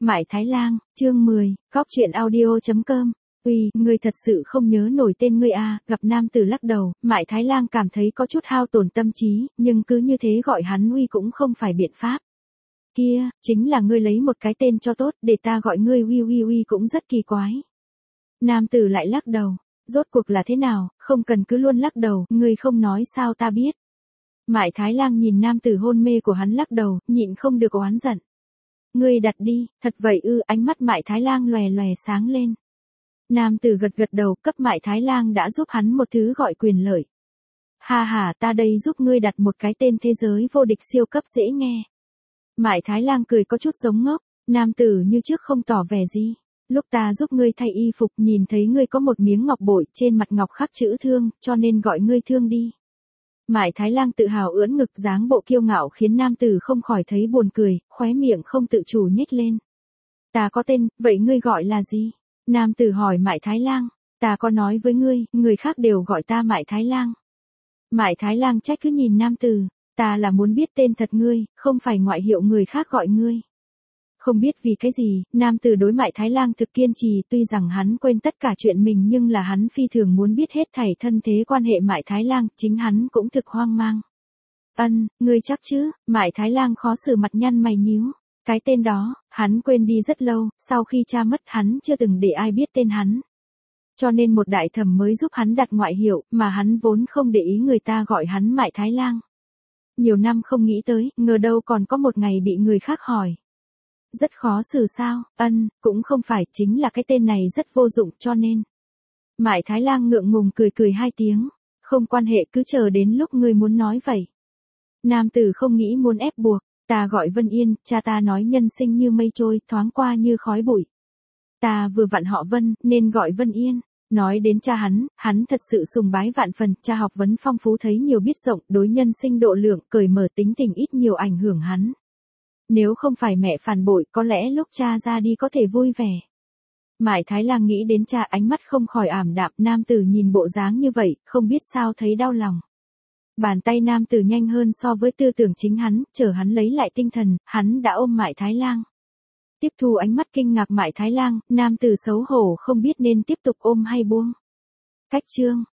Mại Thái Lang, chương 10, Góc truyện audio.com. Uy, ngươi thật sự không nhớ nổi tên ngươi à? Gặp nam tử lắc đầu, Mại Thái Lang cảm thấy có chút hao tổn tâm trí, nhưng cứ như thế gọi hắn Uy cũng không phải biện pháp. Kia, chính là ngươi lấy một cái tên cho tốt, để ta gọi ngươi Uy cũng rất kỳ quái. Nam tử lại lắc đầu, rốt cuộc là thế nào, không cần cứ luôn lắc đầu, ngươi không nói sao ta biết. Mại Thái Lang nhìn nam tử hôn mê của hắn lắc đầu, nhịn không được oán giận. Ngươi đặt đi, thật vậy ư? Ánh mắt Mại Thái Lang lòe lòe sáng lên. Nam tử gật gật đầu, cấp Mại Thái Lang đã giúp hắn một thứ gọi quyền lợi. Ha ha, ta đây giúp ngươi đặt một cái tên thế giới vô địch siêu cấp dễ nghe. Mại Thái Lang cười có chút giống ngốc, nam tử như trước không tỏ vẻ gì. Lúc ta giúp ngươi thay y phục nhìn thấy ngươi có một miếng ngọc bội trên mặt ngọc khắc chữ Thương, cho nên gọi ngươi Thương đi. Mại Thái Lang tự hào ưỡn ngực dáng bộ kiêu ngạo khiến nam tử không khỏi thấy buồn cười, khóe miệng không tự chủ nhếch lên. Ta có tên, vậy ngươi gọi là gì? Nam tử hỏi Mại Thái Lang. Ta có nói với ngươi, người khác đều gọi ta Mại Thái Lang. Mại Thái Lang trách cứ nhìn nam tử. Ta là muốn biết tên thật ngươi, không phải ngoại hiệu người khác gọi ngươi. Không biết vì cái gì, nam tử đối Mại Thái Lang thực kiên trì, tuy rằng hắn quên tất cả chuyện mình nhưng là hắn phi thường muốn biết hết thảy thân thế quan hệ Mại Thái Lang, chính hắn cũng thực hoang mang. Ngươi chắc chứ? Mại Thái Lang khó xử mặt nhăn mày nhíu. Cái tên đó, hắn quên đi rất lâu, sau khi cha mất hắn chưa từng để ai biết tên hắn. Cho nên một đại thẩm mới giúp hắn đặt ngoại hiệu, mà hắn vốn không để ý người ta gọi hắn Mại Thái Lang. Nhiều năm không nghĩ tới, ngờ đâu còn có một ngày bị người khác hỏi. Rất khó xử sao? Cũng không phải, chính là cái tên này rất vô dụng cho nên. Mại Thái Lang ngượng ngùng cười hai tiếng. Không quan hệ, cứ chờ đến lúc ngươi muốn nói vậy. Nam tử không nghĩ muốn ép buộc. Ta gọi Vân Yên, cha ta nói nhân sinh như mây trôi, thoáng qua như khói bụi. Ta vừa vặn họ Vân, nên gọi Vân Yên. Nói đến cha hắn thật sự sùng bái vạn phần, cha học vấn phong phú thấy nhiều biết rộng, đối nhân sinh độ lượng, cởi mở tính tình ít nhiều ảnh hưởng hắn. Nếu không phải mẹ phản bội, có lẽ lúc cha ra đi có thể vui vẻ. Mại Thái Lang nghĩ đến cha, ánh mắt không khỏi ảm đạm, nam tử nhìn bộ dáng như vậy, không biết sao thấy đau lòng. Bàn tay nam tử nhanh hơn so với tư tưởng chính hắn, chờ hắn lấy lại tinh thần, hắn đã ôm Mại Thái Lang. Tiếp thu ánh mắt kinh ngạc Mại Thái Lang, nam tử xấu hổ không biết nên tiếp tục ôm hay buông. Cách chương